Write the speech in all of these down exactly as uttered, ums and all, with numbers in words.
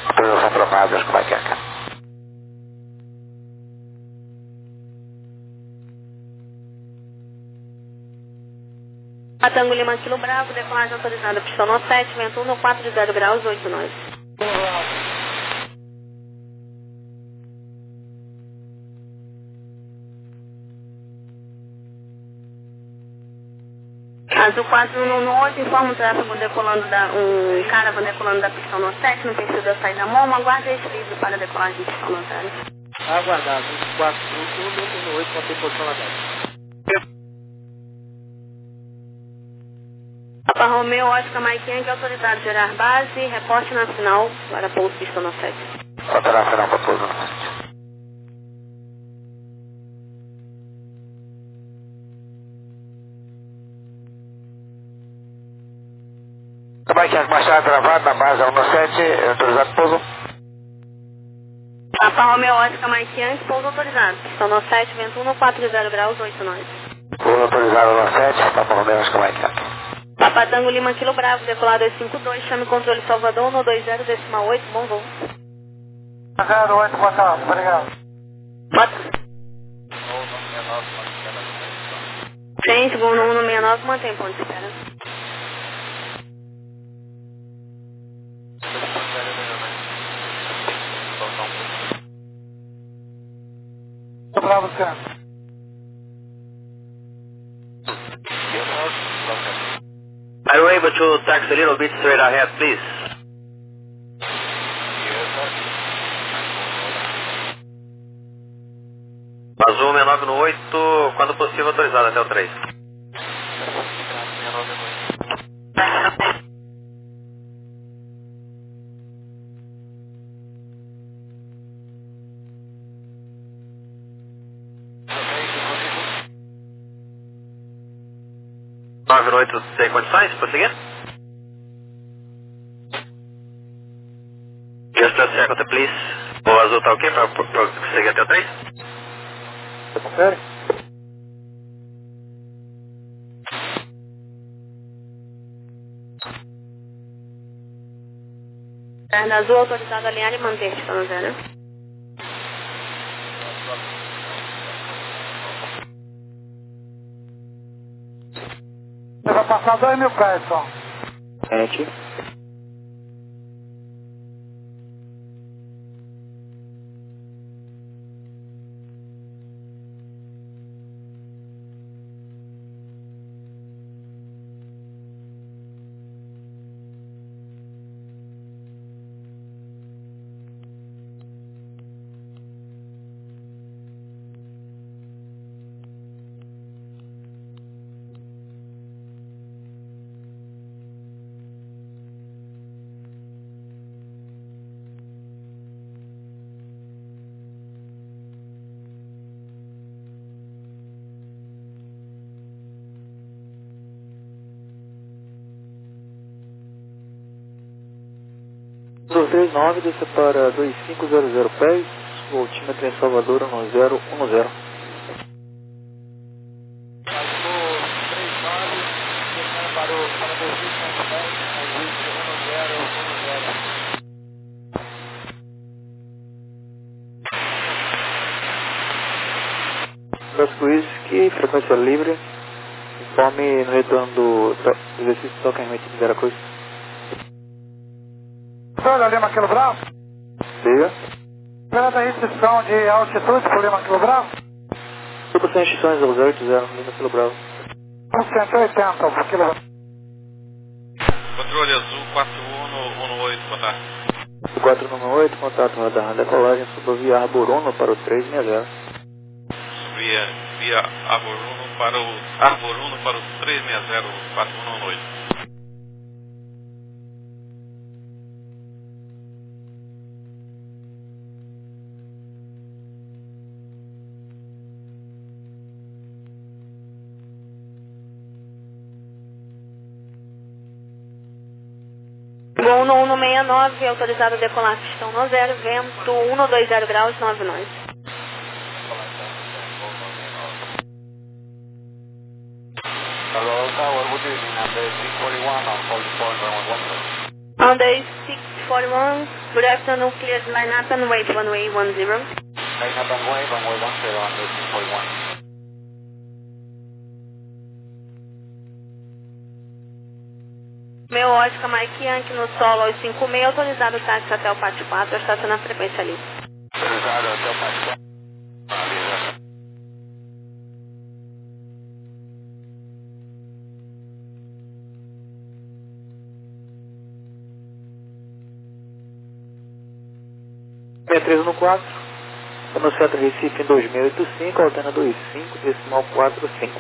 Autorização trocada, como é que é, cara? Tango Lima Kilo Bravo, decolagem autorizada, pistão no sete, vento um, no quatro de zero graus, oito nove. Azul quatro um oito, informa o tráfego decolando da, um caravan decolando da pistão no sete, no perfil da saída mão, aguarde esse livre para decolagem de pistão no zero. Aguardar, Azul quatro um um oito, mantém posição na dez. Papa Romeo, Oscar Mike Yankee, autorizado gerar base, reporte nacional para pouso pistão no sete. Rota nacional para pouso no sete. Como é que é? Machado travado na base um no sete, autorizado pouso? Papa Romeo, Oscar Mike Yankee, pouso autorizado, pistão no sete, vento um, no quatro de zero graus, oito nove. Pouso autorizado no sete, Papa Romeo, Oscar Mike Yankee. Papa Tango Lima Kilo Bravo, decolado dois cinco dois, chame controle Salvador, no dois zero, decimal oito, bom voo. zero oito, boa tarde, obrigado. Bota. Sim, segundo um no sessenta e nove, mantém ponto de espera. Bravo, Centro. Are you able to taxi a little bit straight ahead, please? Azul sessenta e nove no oito, quando possível autorizado até o três. nove no oito, tem condições? Prosseguir? Just a second, please. O azul tá ok para prosseguir até o três? Você confere? Perna azul, autorizado a alinhar e manter, pistão no zero. Você vai passar dois mil pés só. Sete. dois três nove, desça para dois cinco zero zero pés, o altímetro em Salvador um zero um zero. Brasco Whisky, frequência livre, informe no retorno do to exercício de toque em remetido de Veracruz. Olha, Lima Kilo Bravo. Diga. Esperando a restrição de altitude por Lima Kilo Bravo. Tudo sem restrições zero zero oito zero, Lima Kilo Bravo. cento e oitenta por Kilo Bravo. Controle azul quatro um um oito, boa tarde. quatro um oito, contato radar, decolagem sobre via Arboruno para o três seis zero. Via, via Arboruno para o Arboruno para o três seis zero, quatro um um oito. Gol no um no sessenta e nove, autorizado a decolar pistão no zero, vento um no dois zero graus, nove nove. Hello, Tower, good evening. I'm the six forty-one on hold point one one one. On day six four one, good afternoon, clear line up and wait one way one zero. Line up and wait, runway one zero on the six forty-one. Meu Oscar Mike Yankee no solo aos cinco seis, autorizado o táxi até o pátio quatro, estaciona na frequência ali. Autorizado até o pátio quatro. Avisa. seis três um quatro, no centro Recife em dois mil e oitenta e cinco, alterna dois cinco, decimal quatro cinco.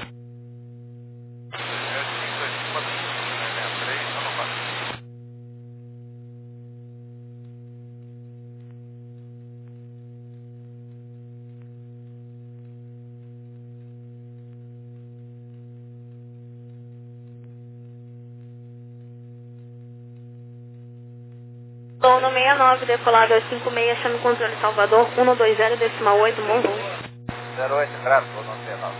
Estou no sessenta e nove, decolado aos cinco seis, chame o controle Salvador, um dois zero, decimal oito, Monroe. zero oito, graças, não sei não.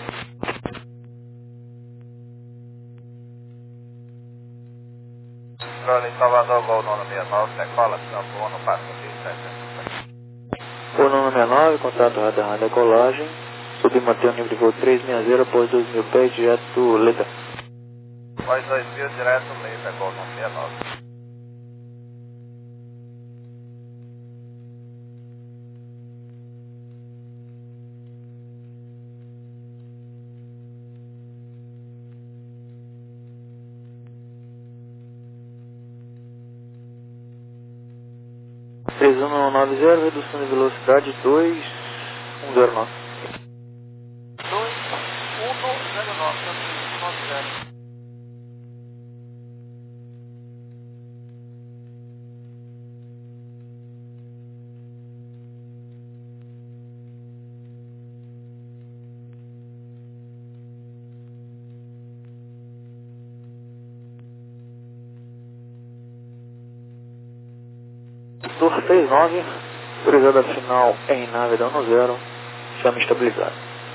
Controle Salvador, Gol nono seis nove, decola, Campo no passo Gol nono seis nove, contato radar decolagem, subir manter o nível de voo trezentos e sessenta após dois mil pés, direto Leda. Após dois mil, direto Leda, Gol nono seis nove. três um nove zero, redução de velocidade dois um zero nove. dois um zero nove, dois um nove zero. Tour seis nove, autorizada final em nave da um zero, chame estabilizado.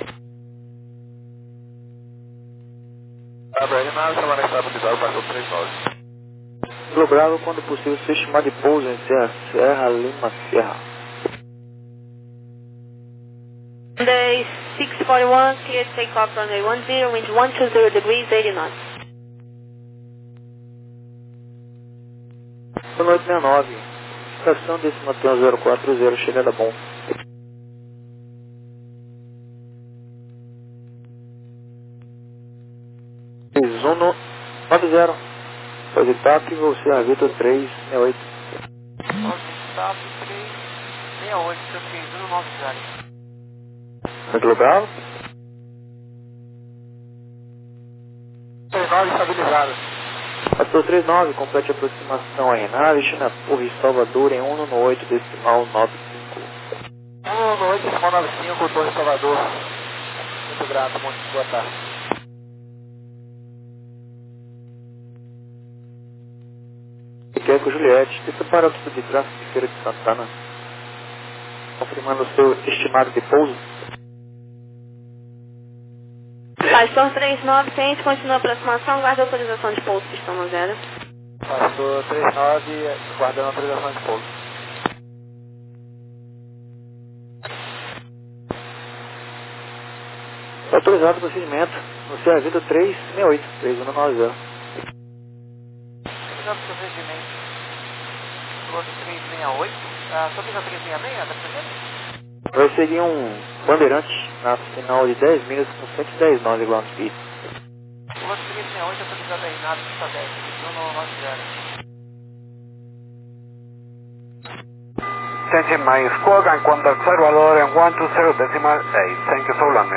Abre aí, nave, chamada estabilizada, passou três nove. Pelo Bravo, quando possível, se estimar de pouso em Serra, Serra, Lima, Serra. Day six forty-one, clear takeoff runway one zero, wind one two zero degrees, eighty knots. Boa noite, sessenta e nove. Estação Decimatel zero quatro zero, chegada bom. seis um nove zero. Faz etapa e você a Vitor três seis oito. Stop três seis oito, três um nove zero. Muito legal. três nove estabilizado. Passou três nove, complete a aproximação em nave, China Torre Salvador em um oito, decimal nove cinco. um oito, decimal nove cinco, Torre Salvador. Muito grato, muito boa tarde. Queco Juliette, esse parâmetro de tráfego de Feira de Santana, confirmando o seu estimado de pouso. Pastor três nove, ciente, continua a aproximação, guarda a autorização de pouso, pistão no zero. Pastor três nove, guardando a autorização de pouso. Autorizado o procedimento, no C A Vida três seis oito, três um nove zero. Autorizado o procedimento. Piloto três seis oito, ah, só fica três seis seis, tá presente? Vai seguir um bandeirante na final de dez milhas com cento e dez nós ground speed. Piloto três seis oito, autorizado a Renato, pista dez, três um nove zero. Changing my squawk and contact Salvador en one two zero decimal eight. Thank you so long.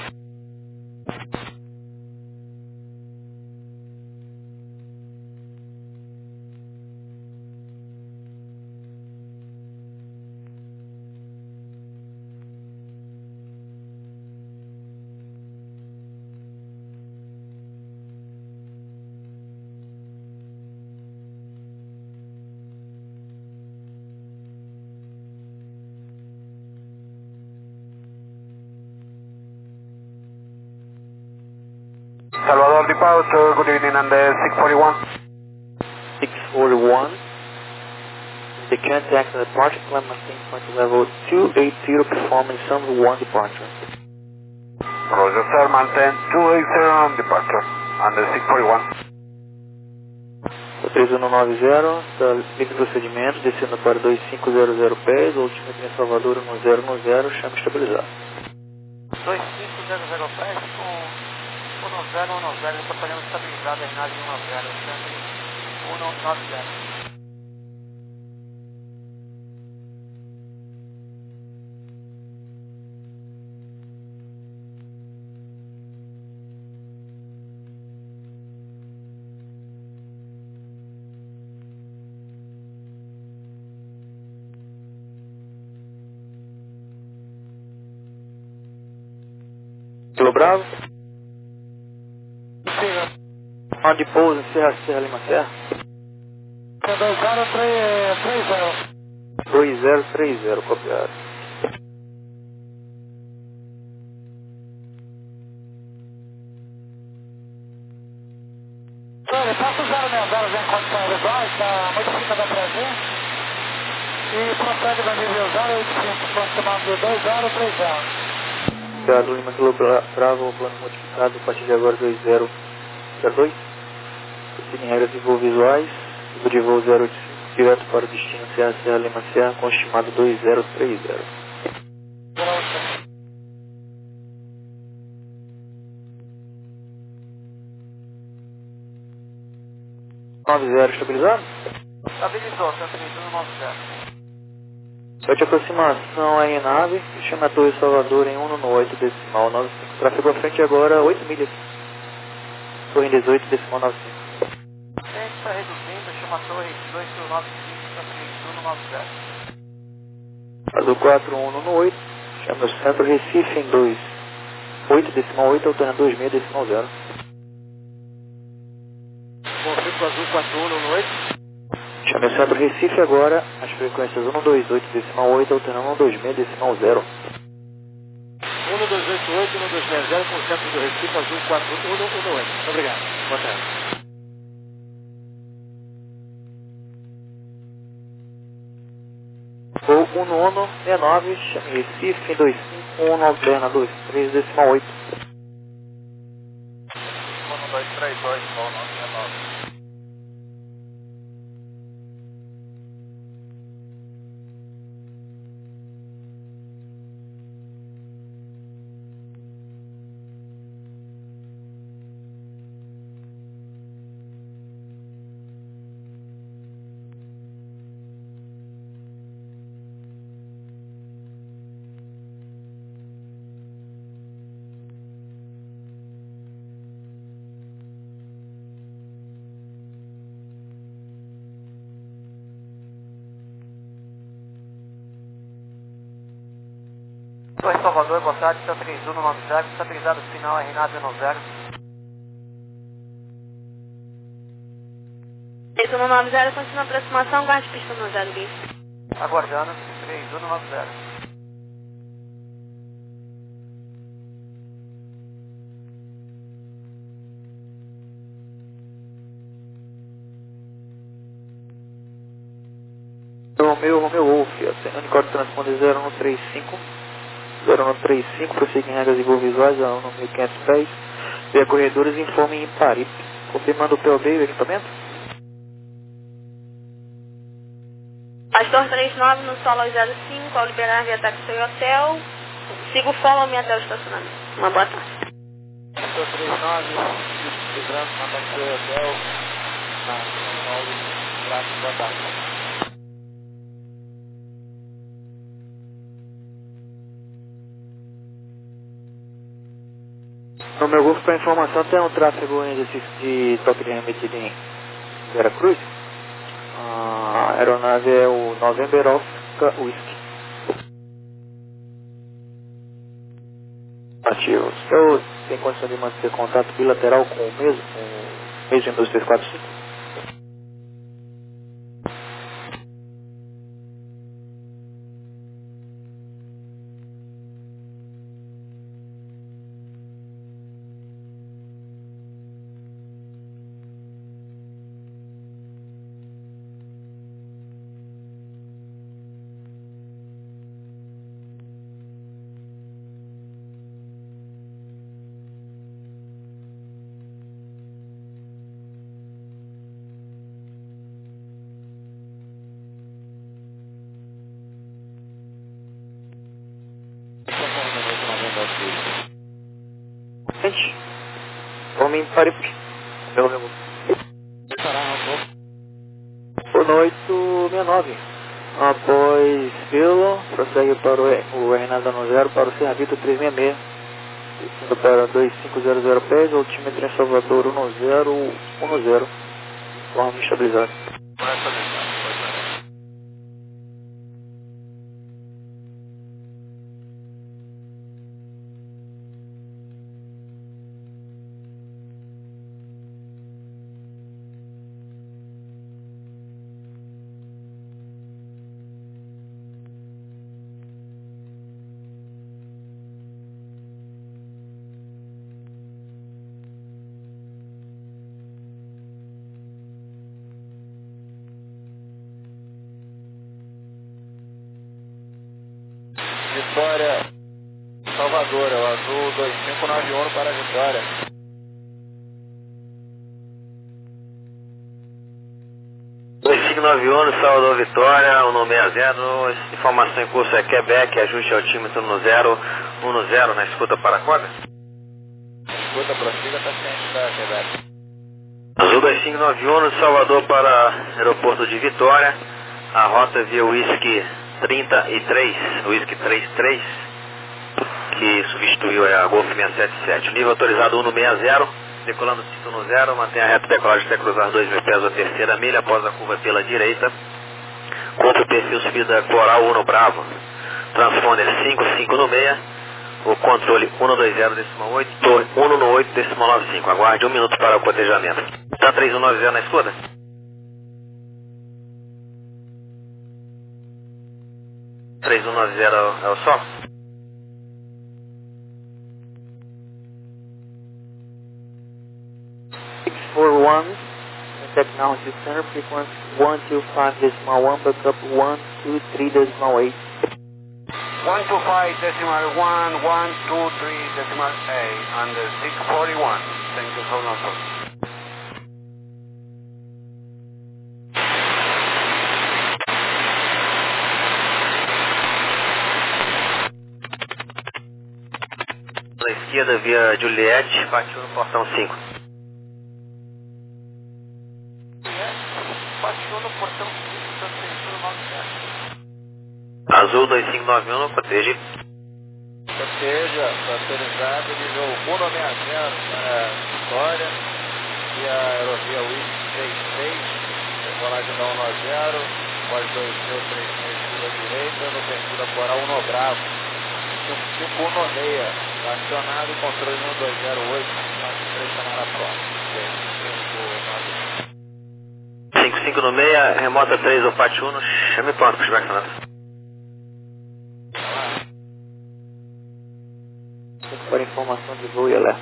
Salvador departure, good evening, and the six forty-one. six forty-one, The contact and departure climb maintain point level two eighty, performing some one departure. Roger, sir, maintain two eighty on departure, under six forty-one. três um nove zero, está livre procedimento, descendo para dois cinco zero zero pés, altimetria em Salvador um zero um zero, chama estabilizado. dois cinco zero zero pés com um zero um zero, departamento estabilizado, R nove um zero, sempre um nove zero. Kilo Bravo. Onde pousa, Serra, Serra, Lima, Serra? dois zero três zero. dois zero três zero, copiado. Senhor, passa o zero seis zero em condições visuais, está modificada da Brasil. E prossegue da nível zero oito cinco, aproximado dois zero três zero. Obrigado, Lima Kilo Bravo, plano modificado, a partir de agora dois zero zero dois. Seguem regras de voo visuais, nível de voo zero oito cinco, direto para o destino Serra, Serra, Lima, Serra, com estimado dois zero três zero. nove zero, estabilizado? Estabilizou, sempre um nove zero. Sete aproximação aí nave, chama a Torre Salvador em um no oito decimal nove cinco. Tráfego à frente agora oito milhas. Torre em dezoito decimal nove cinco. Frente está reduzindo, chama a Torre dois mil novecentos e noventa e cinco, sempre um nove zero. Azul quatro um no oito, chama o centro Recife em dois oito decimal oito, alterna dois seis decimal zero. Confirmo Azul quatro um no oito. Chame o centro Recife agora, as frequências um dois oito decimal oito, alternando um dois seis decimal zero. um dois oito oito, um dois seis zero, com o centro do Recife, Azul quatro um no oito. Muito obrigado. Boa tarde. Voo um no sessenta e nove, chame Recife em dois cinco um, alterna dois três decimal oito. um dois três dois, voo nove sessenta e nove. Torre Salvador, boa tarde, está três um nove zero, estabilizado final R nove um zero. três um nove zero, continua a aproximação, guarde pista no zero bis. Aguardando, três um nove zero. Romeu, Romeu Wolf, Unicórnio transponder zero um três cinco. zero um três cinco, prossegue em regras de voo visuais a um mil e quinhentos pés. Via corredores, informe em Paripe. Confirmando o P O B e o equipamento. Astor três nove no solo zero cinco, ao liberar via táxi e hotel, siga o follow-me até o estacionamento. Uma boa tarde. Astor três nove, livrando na táxi e hotel, na Paulo, boa tarde. No meu grupo, para informação, tem um tráfego em exercício de toque de remetida em Veracruz. A aeronave é o November Oscar Whisky. Ativo. O senhor tem condição de manter contato bilateral com o mesmo, com o mesmo dois três quatro cinco? caminho para Ipuí. Meu amigo. Boa noite, sessenta e nove. Após Vila, prossegue para o, o R N A dano zero para o Serra Vita trezentos e sessenta e seis. Descendo para dois cinco zero zero pés, altímetro em Salvador um zero um zero. Forma estabilizada. Vitória, Salvador, é o azul dois cinco nove um para a Vitória. dois cinco nove um, Salvador Vitória, um seis zero, informação em curso é Quebec, ajuste altímetro no zero um zero na escuta para a corda. Escuta, prossiga, está ciente da Quebec. Azul dois cinco nove um, Salvador para aeroporto de Vitória, a rota via Whisky trinta e três, Whisky trinta e três, que substituiu a Golf seiscentos e setenta e sete. Nível autorizado um seis zero, decolando cinco no zero, mantenha a reta decolagem até cruzar dois mil pés a terceira milha após a curva pela direita. Contra o perfil subida Coral um no Bravo, transponder cinco cinco no meia, o controle um dois zero decimal oito, torre um no oito decimal nove cinco. Aguarde um minuto para o cotejamento. Está três um nove zero na escuta? três um nove zero é o sol? six four one, contact now to center, frequency one two five decimal one, backup one two three decimal eight. one two five decimal one, one two three decimal eight, under six forty-one. Thank you so much. Na esquerda via Juliette, partiu no portão cinco. Partiu no portão cinco, da centro nove sete. Azul dois cinco nove um, proteja. Proteja, autorizado, nível um seis zero para Vitória, e a aerovia Whisky trinta e três, decolagem da um zero, pós dois mil três seis pela direita, no perfil da Coral um no Bravo. cinco um no meia, acionado e controle no dois zero oito, nove três chamar a prova. cinco cinco no meia, remota três, o Pati um, chame pronto para o Chibac Para informação de voo e alerta.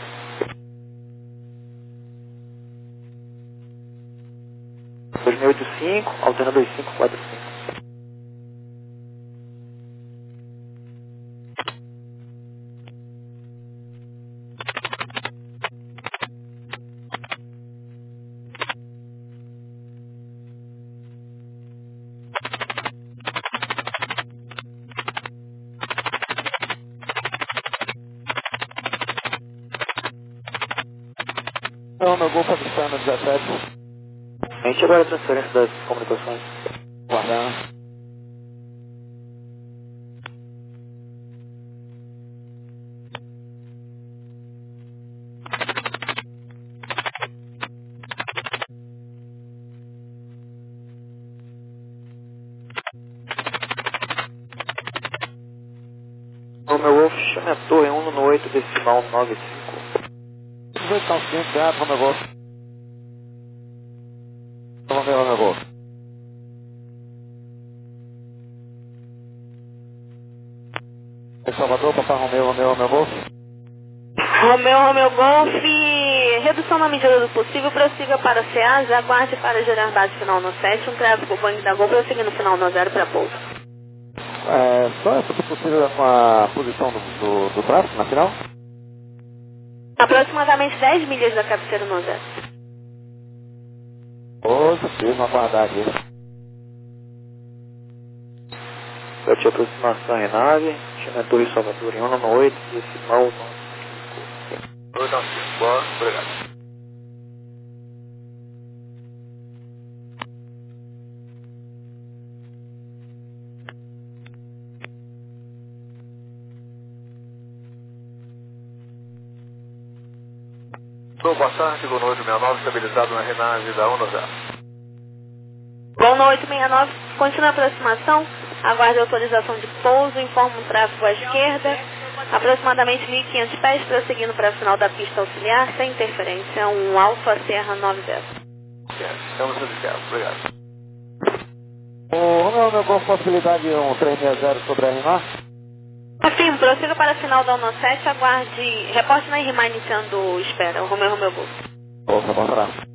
dois mil oitenta e cinco, alterna dois cinco quatro cinco. Não, meu gol está no dezessete. A gente agora a transferência das comunicações. Guardando. O meu Wolf chame a torre um no oito decimal nove cinco. Os dois estão cinco, já, meu gol. Vamos ver o meu gol. Salvador, Papai Romeu, Romeu, Romeu Golf. Romeu, Romeu Golf, redução na medida do possível, prossiga para o SEAS, aguarde para gerar base final no sete, um tráfego Boeing da Gol, prossiga no final no zero para pouso. É, só é possível com a posição do, do, do tráfego na final? Aproximadamente dez milhas da cabeceira no zero. Outra, vamos aguardar aqui. Sete aproximação em nave, chame a torre Salvador em um no oito decimal nove cinco. Obrigado. Boa tarde, Gol oito seis nove, estabilizado na renagem da um zero. Gol oito seis nove, continua a aproximação, aguarde a autorização de pouso, informa o tráfego à esquerda, aproximadamente mil e quinhentos pés, prosseguindo para a final da pista auxiliar, sem interferência, um Alfa Serra noventa. Estamos indicados, obrigado. O Romeo Romeo Golf, possibilidade um três seis zero sobre a R M A? Afirmo, prossiga para a final da um sete, aguarde, reporte na R M A iniciando espera, o Romeo Romeo Golf. Ouça, vamos lá.